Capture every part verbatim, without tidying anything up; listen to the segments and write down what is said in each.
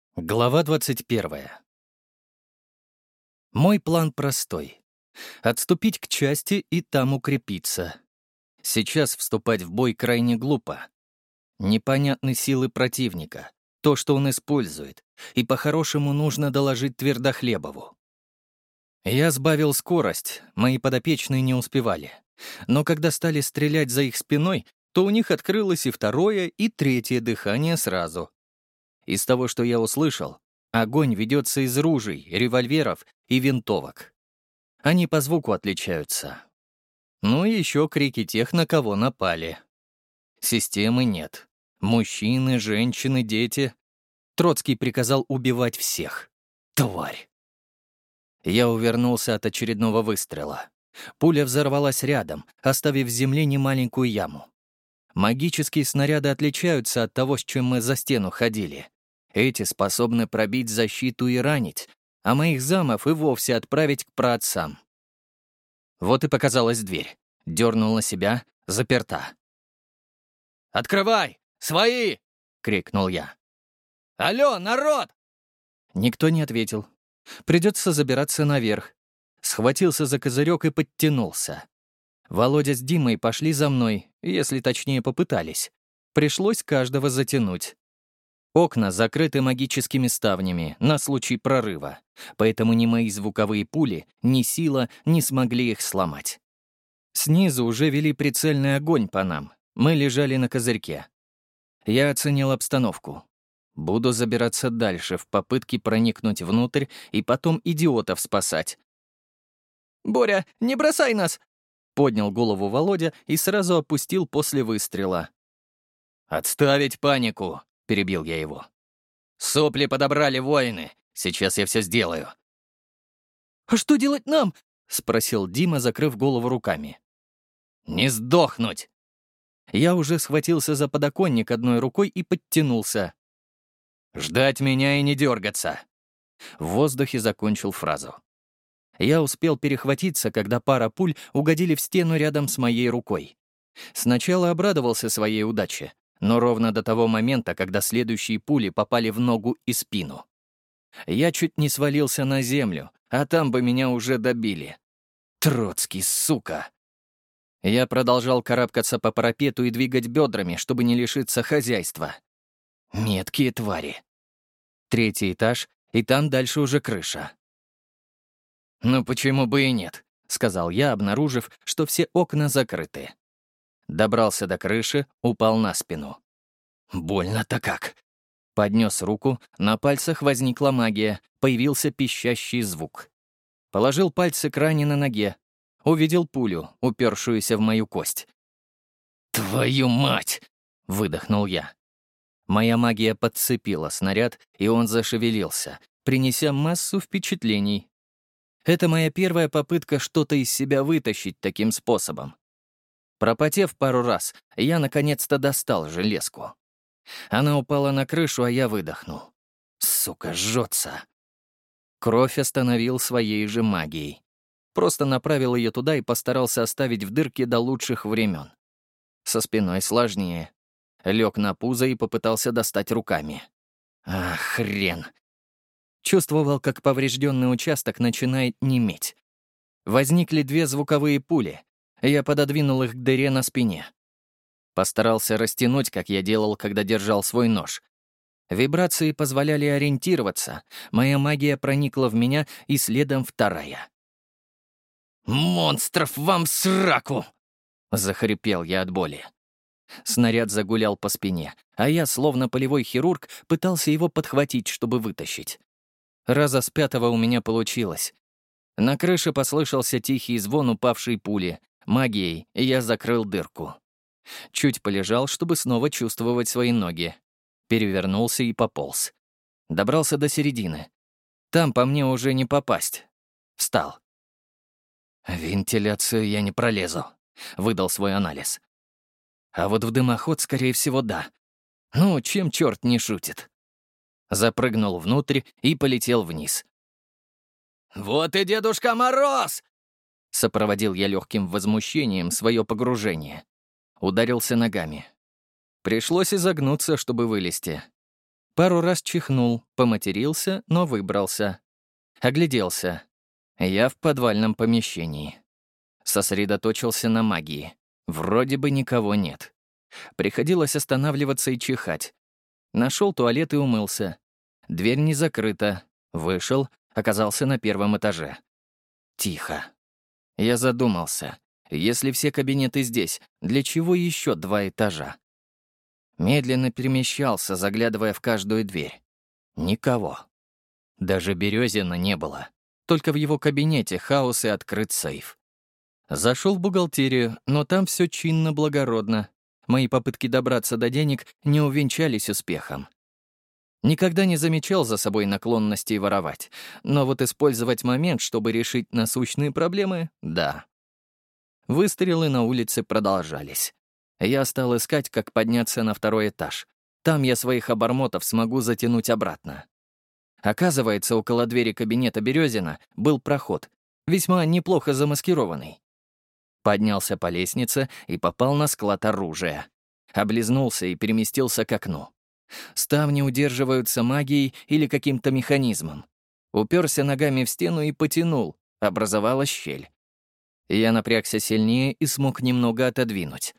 Глава двадцать первая. Мой план простой. Отступить к части и там укрепиться. Сейчас вступать в бой крайне глупо. Непонятны силы противника, то, что он использует, и по-хорошему нужно доложить Твердохлебову. Я сбавил скорость, мои подопечные не успевали. Но когда стали стрелять за их спиной, то у них открылось и второе, и третье дыхание сразу. Из того, что я услышал, огонь ведется из ружей, револьверов и винтовок. Они по звуку отличаются. Ну и еще крики тех, на кого напали. Системы нет. Мужчины, женщины, дети. Троцкий приказал убивать всех. Тварь. Я увернулся от очередного выстрела. Пуля взорвалась рядом, оставив в земле немаленькую яму. Магические снаряды отличаются от того, с чем мы за стену ходили. Эти способны пробить защиту и ранить, а моих замов и вовсе отправить к праотцам. Вот и показалась дверь. Дернул на себя, заперта. «Открывай! Свои!» — крикнул я. «Алло, народ!» Никто не ответил. Придется забираться наверх. Схватился за козырек и подтянулся. Володя с Димой пошли за мной, если точнее попытались. Пришлось каждого затянуть. Окна закрыты магическими ставнями на случай прорыва, поэтому ни мои звуковые пули, ни сила не смогли их сломать. Снизу уже вели прицельный огонь по нам. Мы лежали на козырьке. Я оценил обстановку. Буду забираться дальше в попытке проникнуть внутрь и потом идиотов спасать. «Боря, не бросай нас!» — поднял голову Володя и сразу опустил после выстрела. «Отставить панику!» — перебил я его. «Сопли подобрали воины. Сейчас я все сделаю». «А что делать нам?» — спросил Дима, закрыв голову руками. «Не сдохнуть!» Я уже схватился за подоконник одной рукой и подтянулся. «Ждать меня и не дергаться!» В воздухе закончил фразу. Я успел перехватиться, когда пара пуль угодили в стену рядом с моей рукой. Сначала обрадовался своей удаче, но ровно до того момента, когда следующие пули попали в ногу и спину. Я чуть не свалился на землю, а там бы меня уже добили. Троцкий, сука! Я продолжал карабкаться по парапету и двигать бедрами, чтобы не лишиться хозяйства. Меткие твари. Третий этаж, и там дальше уже крыша. «Ну почему бы и нет?» — сказал я, обнаружив, что все окна закрыты. Добрался до крыши, упал на спину. Больно-то как. Поднес руку, на пальцах возникла магия, появился пищащий звук. Положил пальцы к ране на ноге. Увидел пулю, упершуюся в мою кость. «Твою мать!» — выдохнул я. Моя магия подцепила снаряд, и он зашевелился, принеся массу впечатлений. Это моя первая попытка что-то из себя вытащить таким способом. Пропотев пару раз, я наконец-то достал железку. Она упала на крышу, а я выдохнул. Сука, жжется. Кровь остановил своей же магией. Просто направил ее туда и постарался оставить в дырке до лучших времен. Со спиной сложнее. Лег на пузо и попытался достать руками. А, хрен. Чувствовал, как поврежденный участок начинает неметь. Возникли две звуковые пули. Я пододвинул их к дыре на спине. Постарался растянуть, как я делал, когда держал свой нож. Вибрации позволяли ориентироваться. Моя магия проникла в меня, и следом вторая. «Монстров вам в сраку!» — захрипел я от боли. Снаряд загулял по спине, а я, словно полевой хирург, пытался его подхватить, чтобы вытащить. Раза с пятого у меня получилось. На крыше послышался тихий звон упавшей пули. Магией я закрыл дырку. Чуть полежал, чтобы снова чувствовать свои ноги. Перевернулся и пополз. Добрался до середины. Там по мне уже не попасть. Встал. «Вентиляцию я не пролезу», — выдал свой анализ. А вот в дымоход, скорее всего, да. Ну, чем черт не шутит. Запрыгнул внутрь и полетел вниз. «Вот и Дедушка Мороз!» Сопроводил я легким возмущением свое погружение. Ударился ногами. Пришлось изогнуться, чтобы вылезти. Пару раз чихнул, поматерился, но выбрался. Огляделся. Я в подвальном помещении. Сосредоточился на магии. Вроде бы никого нет. Приходилось останавливаться и чихать. Нашел туалет и умылся. Дверь не закрыта. Вышел, оказался на первом этаже. Тихо. Я задумался. Если все кабинеты здесь, для чего еще два этажа? Медленно перемещался, заглядывая в каждую дверь. Никого. Даже Березина не было. Только в его кабинете хаос и открыт сейф. Зашел в бухгалтерию, но там все чинно-благородно. Мои попытки добраться до денег не увенчались успехом. Никогда не замечал за собой наклонностей воровать, но вот использовать момент, чтобы решить насущные проблемы — да. Выстрелы на улице продолжались. Я стал искать, как подняться на второй этаж. Там я своих обормотов смогу затянуть обратно. Оказывается, около двери кабинета Березина был проход, весьма неплохо замаскированный. Поднялся по лестнице и попал на склад оружия. Облизнулся и переместился к окну. Ставни удерживаются магией или каким-то механизмом. Уперся ногами в стену и потянул. Образовалась щель. Я напрягся сильнее и смог немного отодвинуть.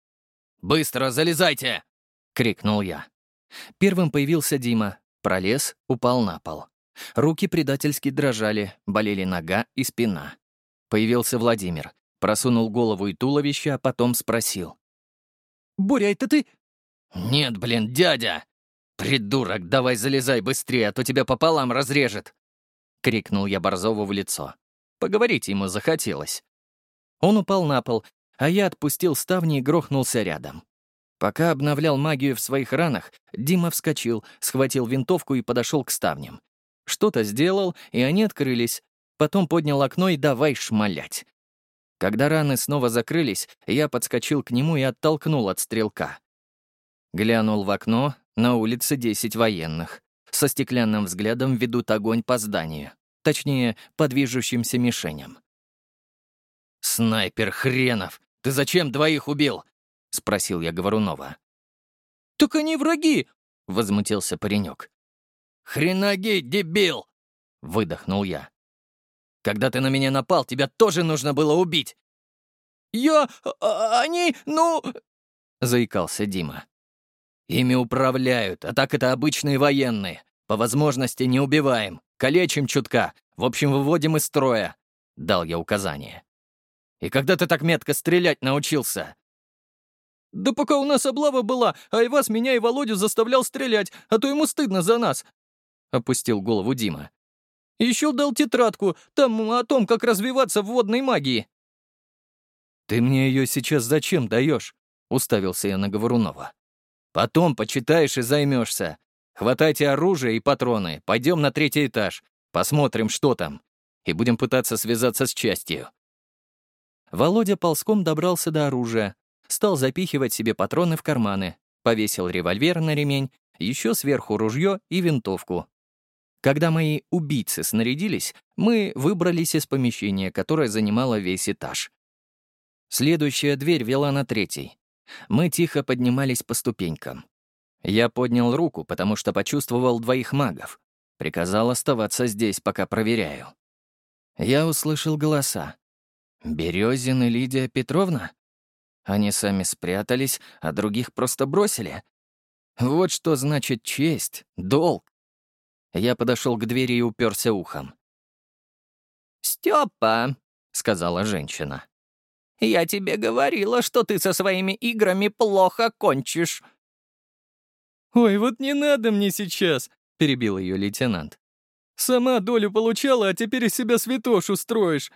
«Быстро залезайте!» — крикнул я. Первым появился Дима. Пролез, упал на пол. Руки предательски дрожали, болели нога и спина. Появился Владимир. Просунул голову и туловище, а потом спросил. «Боря, это ты?» «Нет, блин, дядя!» «Придурок, давай залезай быстрее, а то тебя пополам разрежет!» — крикнул я Борзову в лицо. Поговорить ему захотелось. Он упал на пол, а я отпустил ставни и грохнулся рядом. Пока обновлял магию в своих ранах, Дима вскочил, схватил винтовку и подошел к ставням. Что-то сделал, и они открылись. Потом поднял окно и давай шмалять. Когда раны снова закрылись, я подскочил к нему и оттолкнул от стрелка. Глянул в окно, на улице десять военных. Со стеклянным взглядом ведут огонь по зданию. Точнее, по движущимся мишеням. «Снайпер хренов! Ты зачем двоих убил?» — спросил я Говорунова. «Так они враги!» — возмутился паренек. «Хреноги, дебил!» — выдохнул я. «Когда ты на меня напал, тебя тоже нужно было убить!» «Я... А, они... ну...» — заикался Дима. «Ими управляют, а так это обычные военные. По возможности не убиваем, калечим чутка, в общем, выводим из строя», — дал я указание. «И когда ты так метко стрелять научился?» «Да пока у нас облава была, а Ивас меня и Володю заставлял стрелять, а то ему стыдно за нас», — опустил голову Дима. «Еще дал тетрадку, там о том, как развиваться в водной магии». «Ты мне ее сейчас зачем даешь?» — уставился я на Говорунова. «Потом почитаешь и займешься. Хватайте оружие и патроны, пойдем на третий этаж, посмотрим, что там, и будем пытаться связаться с частью». Володя ползком добрался до оружия, стал запихивать себе патроны в карманы, повесил револьвер на ремень, еще сверху ружье и винтовку. Когда мои убийцы снарядились, мы выбрались из помещения, которое занимало весь этаж. Следующая дверь вела на третий. Мы тихо поднимались по ступенькам. Я поднял руку, потому что почувствовал двоих магов. Приказал оставаться здесь, пока проверяю. Я услышал голоса. Березин и Лидия Петровна? Они сами спрятались, а других просто бросили. Вот что значит честь, долг. Я подошел к двери и уперся ухом. «Степа», — сказала женщина, — «я тебе говорила, что ты со своими играми плохо кончишь». «Ой, вот не надо мне сейчас», — перебил ее лейтенант. «Сама долю получала, а теперь из себя святош устроишь».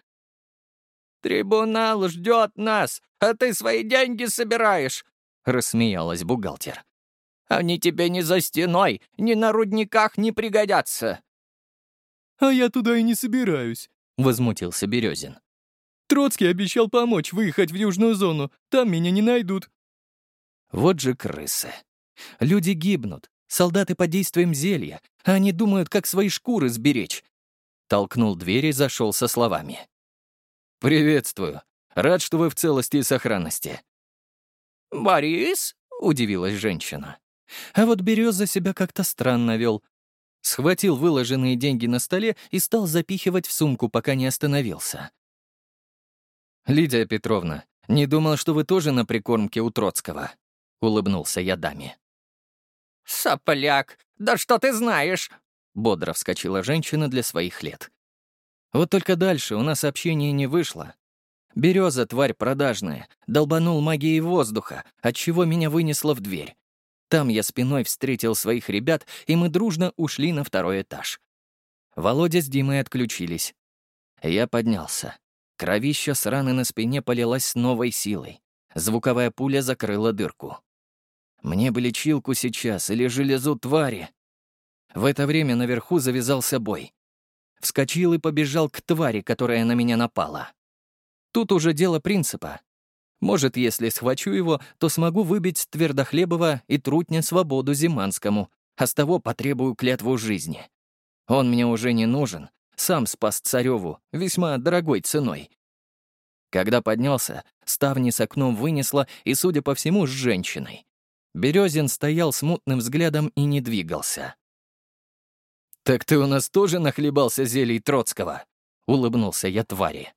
«Трибунал ждет нас, а ты свои деньги собираешь», — рассмеялась бухгалтер. «Они тебе ни за стеной, ни на рудниках не пригодятся». «А я туда и не собираюсь», — возмутился Березин. «Троцкий обещал помочь выехать в южную зону, там меня не найдут». Вот же крысы. Люди гибнут, солдаты под действием зелья, а они думают, как свои шкуры сберечь. Толкнул дверь и зашел со словами. «Приветствую. Рад, что вы в целости и сохранности». «Борис?» — удивилась женщина. А вот Береза себя как-то странно вел. Схватил выложенные деньги на столе и стал запихивать в сумку, пока не остановился. «Лидия Петровна, не думал, что вы тоже на прикормке у Троцкого», — улыбнулся я даме. «Сопляк, да что ты знаешь?» — бодро вскочила женщина для своих лет. Вот только дальше у нас общение не вышло. Береза, тварь продажная, долбанул магией воздуха, отчего меня вынесло в дверь. Там я спиной встретил своих ребят, и мы дружно ушли на второй этаж. Володя с Димой отключились. Я поднялся. Кровища с раны на спине полилась с новой силой. Звуковая пуля закрыла дырку. Мне бы лечилку сейчас или железу твари. В это время наверху завязался бой. Вскочил и побежал к твари, которая на меня напала. Тут уже дело принципа. Может, если схвачу его, то смогу выбить Твердохлебова и трутня свободу Зиманскому, а с того потребую клятву жизни. Он мне уже не нужен, сам спас Цареву весьма дорогой ценой. Когда поднялся, ставни с окном вынесло, и, судя по всему, с женщиной. Березин стоял с мутным взглядом и не двигался. «Так ты у нас тоже нахлебался зелий Троцкого?» — улыбнулся я твари.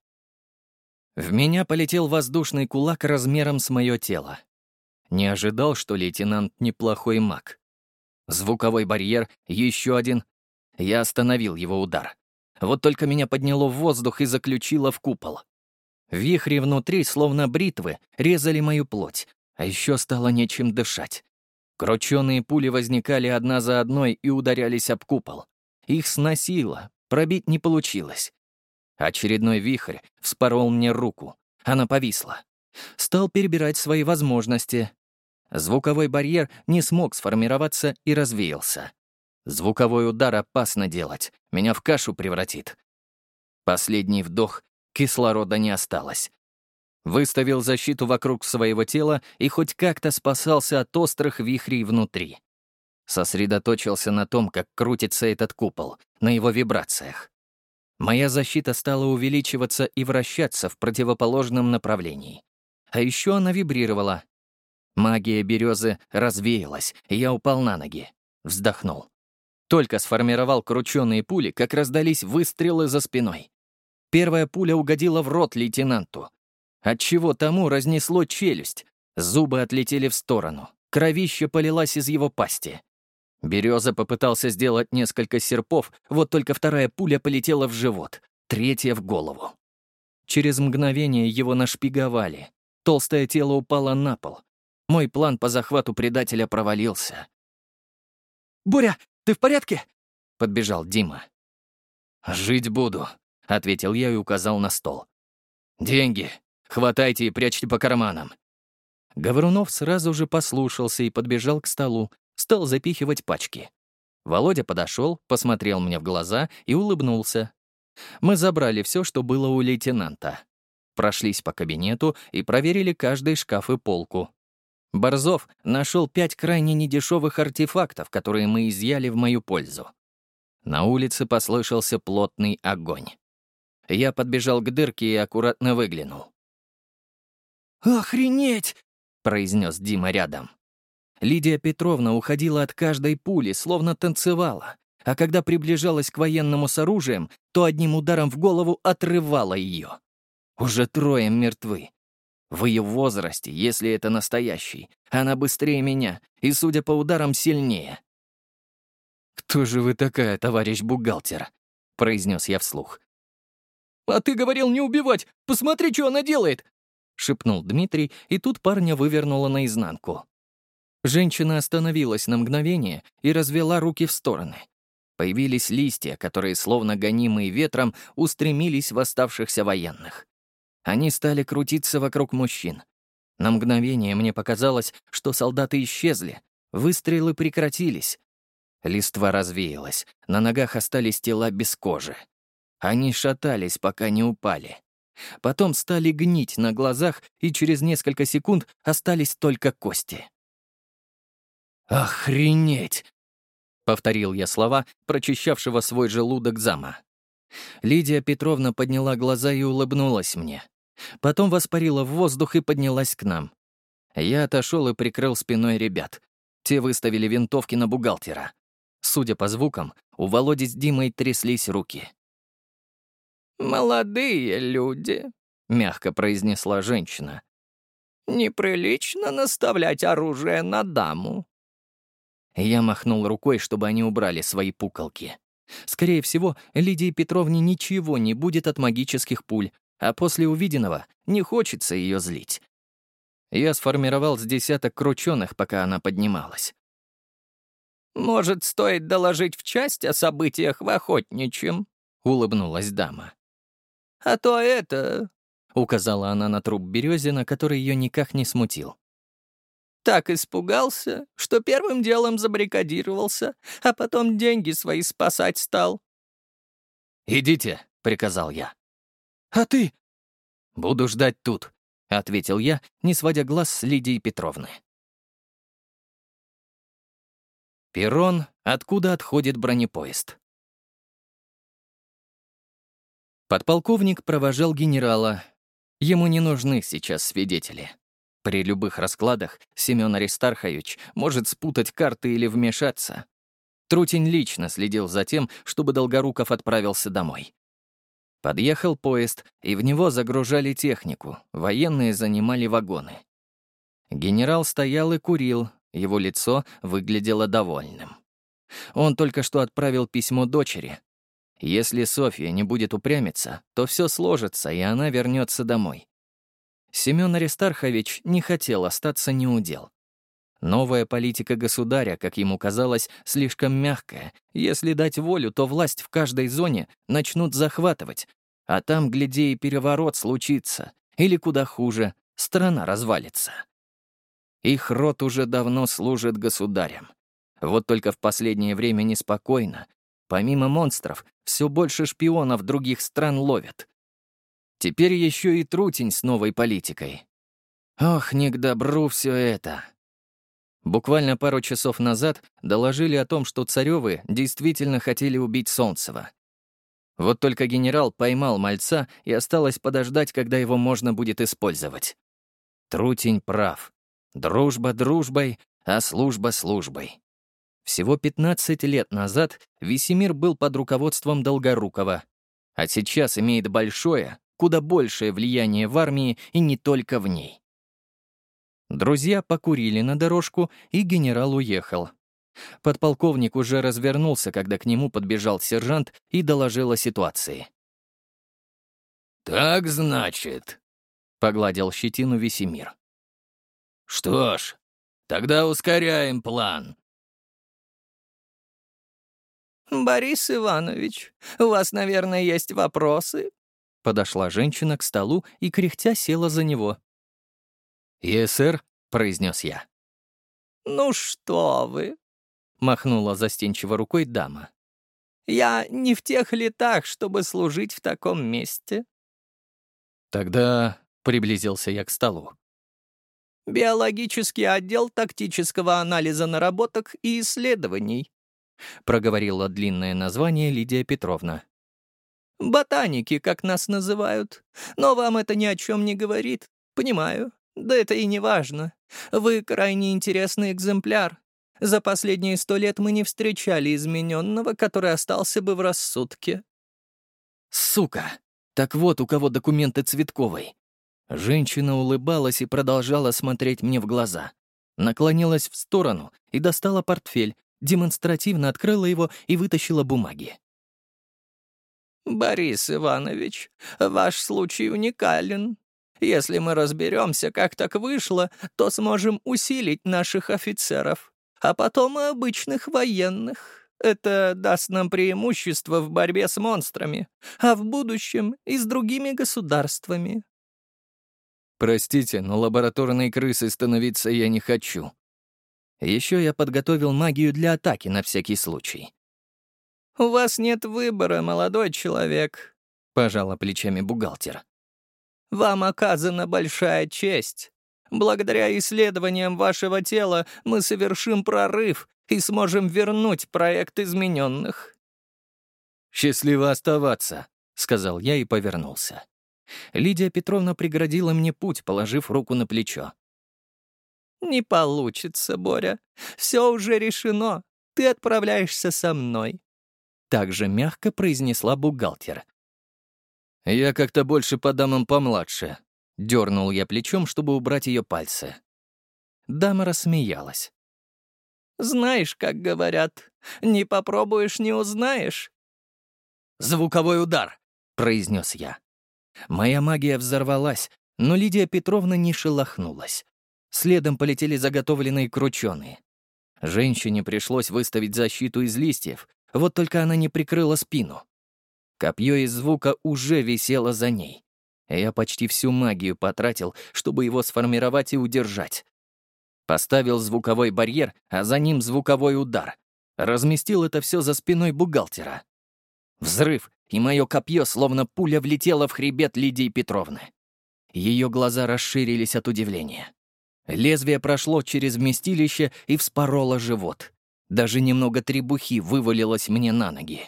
В меня полетел воздушный кулак размером с мое тело. Не ожидал, что лейтенант неплохой маг. Звуковой барьер, еще один. Я остановил его удар. Вот только меня подняло в воздух и заключило в купол. Вихри внутри, словно бритвы, резали мою плоть, а еще стало нечем дышать. Крученые пули возникали одна за одной и ударялись об купол. Их сносило, пробить не получилось. Очередной вихрь вспорол мне руку. Она повисла. Стал перебирать свои возможности. Звуковой барьер не смог сформироваться и развеялся. Звуковой удар опасно делать, меня в кашу превратит. Последний вдох, кислорода не осталось. Выставил защиту вокруг своего тела и хоть как-то спасался от острых вихрей внутри. Сосредоточился на том, как крутится этот купол, на его вибрациях. Моя защита стала увеличиваться и вращаться в противоположном направлении. А еще она вибрировала. Магия березы развеялась, и я упал на ноги. Вздохнул. Только сформировал крученые пули, как раздались выстрелы за спиной. Первая пуля угодила в рот лейтенанту. Отчего тому разнесло челюсть. Зубы отлетели в сторону. Кровище полилась из его пасти. Береза попытался сделать несколько серпов, вот только вторая пуля полетела в живот, третья — в голову. Через мгновение его нашпиговали. Толстое тело упало на пол. Мой план по захвату предателя провалился. «Боря, ты в порядке?» — подбежал Дима. «Жить буду», — ответил я и указал на стол. «Деньги. Хватайте и прячьте по карманам». Говорунов сразу же послушался и подбежал к столу, стал запихивать пачки. Володя подошел, посмотрел мне в глаза и улыбнулся. Мы забрали все, что было у лейтенанта. Прошлись по кабинету и проверили каждый шкаф и полку. Борзов нашел пять крайне недешевых артефактов, которые мы изъяли в мою пользу. На улице послышался плотный огонь. Я подбежал к дырке и аккуратно выглянул. «Охренеть!» — произнес Дима рядом. Лидия Петровна уходила от каждой пули, словно танцевала, а когда приближалась к военному с оружием, то одним ударом в голову отрывала ее. Уже трое мертвы. В ее возрасте, если это настоящий, она быстрее меня и, судя по ударам, сильнее. «Кто же вы такая, товарищ бухгалтер?» — произнес я вслух. «А ты говорил не убивать! Посмотри, что она делает!» — шепнул Дмитрий, и тут парня вывернуло наизнанку. Женщина остановилась на мгновение и развела руки в стороны. Появились листья, которые, словно гонимые ветром, устремились в оставшихся военных. Они стали крутиться вокруг мужчин. На мгновение мне показалось, что солдаты исчезли, выстрелы прекратились. Листва развеялась, на ногах остались тела без кожи. Они шатались, пока не упали. Потом стали гнить на глазах, и через несколько секунд остались только кости. «Охренеть!» — повторил я слова, прочищавшего свой желудок зама. Лидия Петровна подняла глаза и улыбнулась мне. Потом воспарила в воздух и поднялась к нам. Я отошел и прикрыл спиной ребят. Те выставили винтовки на бухгалтера. Судя по звукам, у Володи с Димой тряслись руки. «Молодые люди», — мягко произнесла женщина. «Неприлично наставлять оружие на даму». Я махнул рукой, чтобы они убрали свои пуколки. Скорее всего, Лидии Петровне ничего не будет от магических пуль, а после увиденного не хочется ее злить. Я сформировал с десяток крученых, пока она поднималась. «Может, стоит доложить в часть о событиях в Охотничьем?» — улыбнулась дама. «А то это...» — указала она на труп Березина, который ее никак не смутил. «Так испугался, что первым делом забаррикадировался, а потом деньги свои спасать стал». «Идите», — приказал я. «А ты?» «Буду ждать тут», — ответил я, не сводя глаз с Лидии Петровны. Перрон, откуда отходит бронепоезд. Подполковник провожал генерала. Ему не нужны сейчас свидетели. При любых раскладах Семен Аристархович может спутать карты или вмешаться. Трутень лично следил за тем, чтобы Долгоруков отправился домой. Подъехал поезд, и в него загружали технику, военные занимали вагоны. Генерал стоял и курил, его лицо выглядело довольным. Он только что отправил письмо дочери. Если Софья не будет упрямиться, то все сложится, и она вернется домой. Семен Аристархович не хотел остаться неудел. Новая политика государя, как ему казалось, слишком мягкая. Если дать волю, то власть в каждой зоне начнут захватывать, а там, гляди, и переворот случится, или, куда хуже, страна развалится. Их род уже давно служит государям. Вот только в последнее время неспокойно. Помимо монстров, все больше шпионов других стран ловят. Теперь еще и Трутень с новой политикой. Ох, не к добру все это. Буквально пару часов назад доложили о том, что Царёвы действительно хотели убить Солнцева. Вот только генерал поймал мальца, и осталось подождать, когда его можно будет использовать. Трутень прав. Дружба дружбой, а служба службой. Всего пятнадцать лет назад Весемир был под руководством Долгорукова, а сейчас имеет большое, куда большее влияние в армии и не только в ней. Друзья покурили на дорожку, и генерал уехал. Подполковник уже развернулся, когда к нему подбежал сержант и доложил о ситуации. «Так, значит», — погладил щетину Весемир. «Что ж, тогда ускоряем план». «Борис Иванович, у вас, наверное, есть вопросы?» Подошла женщина к столу и, кряхтя, села за него. «Е-сэр», — произнес я. «Ну что вы!» — махнула застенчиво рукой дама. «Я не в тех летах, чтобы служить в таком месте». «Тогда...» — приблизился я к столу. «Биологический отдел тактического анализа наработок и исследований», — проговорила длинное название Лидия Петровна. «Ботаники, как нас называют. Но вам это ни о чем не говорит. Понимаю. Да это и не важно. Вы крайне интересный экземпляр. За последние сто лет мы не встречали измененного, который остался бы в рассудке». «Сука! Так вот у кого документы Цветковой». Женщина улыбалась и продолжала смотреть мне в глаза. Наклонилась в сторону и достала портфель, демонстративно открыла его и вытащила бумаги. «Борис Иванович, ваш случай уникален. Если мы разберемся, как так вышло, то сможем усилить наших офицеров, а потом и обычных военных. Это даст нам преимущество в борьбе с монстрами, а в будущем и с другими государствами». «Простите, но лабораторной крысой становиться я не хочу. Еще я подготовил магию для атаки на всякий случай». «У вас нет выбора, молодой человек», — пожала плечами бухгалтер. «Вам оказана большая честь. Благодаря исследованиям вашего тела мы совершим прорыв и сможем вернуть проект измененных». «Счастливо оставаться», — сказал я и повернулся. Лидия Петровна преградила мне путь, положив руку на плечо. «Не получится, Боря. Все уже решено. Ты отправляешься со мной». Так же мягко произнесла бухгалтер. «Я как-то больше по дамам помладше». Дернул я плечом, чтобы убрать ее пальцы. Дама рассмеялась. «Знаешь, как говорят, не попробуешь, не узнаешь». «Звуковой удар», — произнес я. Моя магия взорвалась, но Лидия Петровна не шелохнулась. Следом полетели заготовленные крученые. Женщине пришлось выставить защиту из листьев, вот только она не прикрыла спину. Копье из звука уже висело за ней. Я почти всю магию потратил, чтобы его сформировать и удержать. Поставил звуковой барьер, а за ним звуковой удар. Разместил это все за спиной бухгалтера. Взрыв, и мое копье, словно пуля, влетело в хребет Лидии Петровны. Ее глаза расширились от удивления. Лезвие прошло через вместилище и вспороло живот. Даже немного требухи вывалилось мне на ноги.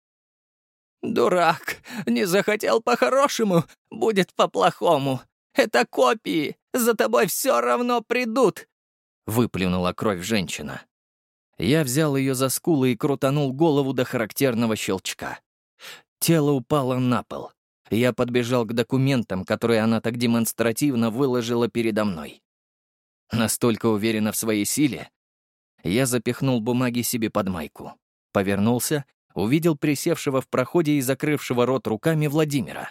«Дурак! Не захотел по-хорошему, будет по-плохому. Это копии, за тобой все равно придут!» Выплюнула кровь женщина. Я взял ее за скулы и крутанул голову до характерного щелчка. Тело упало на пол. Я подбежал к документам, которые она так демонстративно выложила передо мной. Настолько уверена в своей силе, я запихнул бумаги себе под майку. Повернулся, увидел присевшего в проходе и закрывшего рот руками Владимира.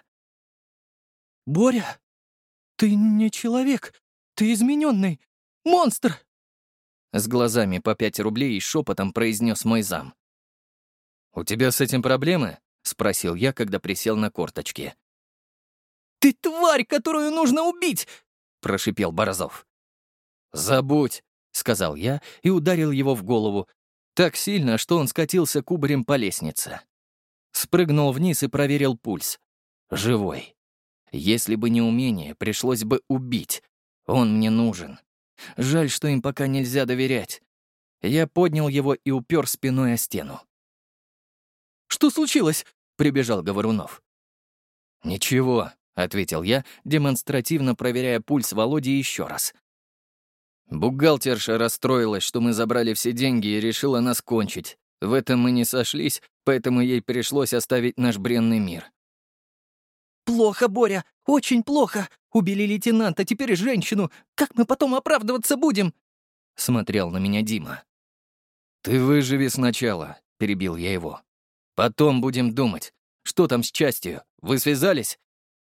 «Боря, ты не человек, ты измененный, монстр!» С глазами по пять рублей и шепотом произнес мой зам. «У тебя с этим проблемы?» — спросил я, когда присел на корточки. «Ты тварь, которую нужно убить!» — прошипел Борзов. «Забудь!» — сказал я и ударил его в голову так сильно, что он скатился кубарем по лестнице. Спрыгнул вниз и проверил пульс. Живой. Если бы не умение, пришлось бы убить. Он мне нужен. Жаль, что им пока нельзя доверять. Я поднял его и упер спиной о стену. «Что случилось?» — прибежал Говорунов. «Ничего», — ответил я, демонстративно проверяя пульс Володи еще раз. Бухгалтерша расстроилась, что мы забрали все деньги и решила нас кончить. В этом мы не сошлись, поэтому ей пришлось оставить наш бренный мир. «Плохо, Боря, очень плохо. Убили лейтенанта, теперь женщину. Как мы потом оправдываться будем?» — смотрел на меня Дима. «Ты выживи сначала», — перебил я его. «Потом будем думать. Что там с частью? Вы связались?»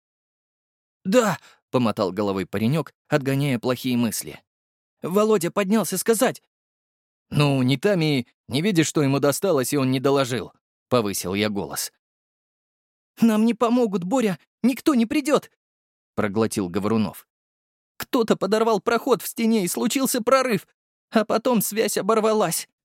«Да», — помотал головой паренек, отгоняя плохие мысли. «Володя поднялся сказать». «Ну, не там и не видишь, что ему досталось, и он не доложил», — повысил я голос. «Нам не помогут, Боря, никто не придет», — проглотил Говорунов. «Кто-то подорвал проход в стене, и случился прорыв, а потом связь оборвалась.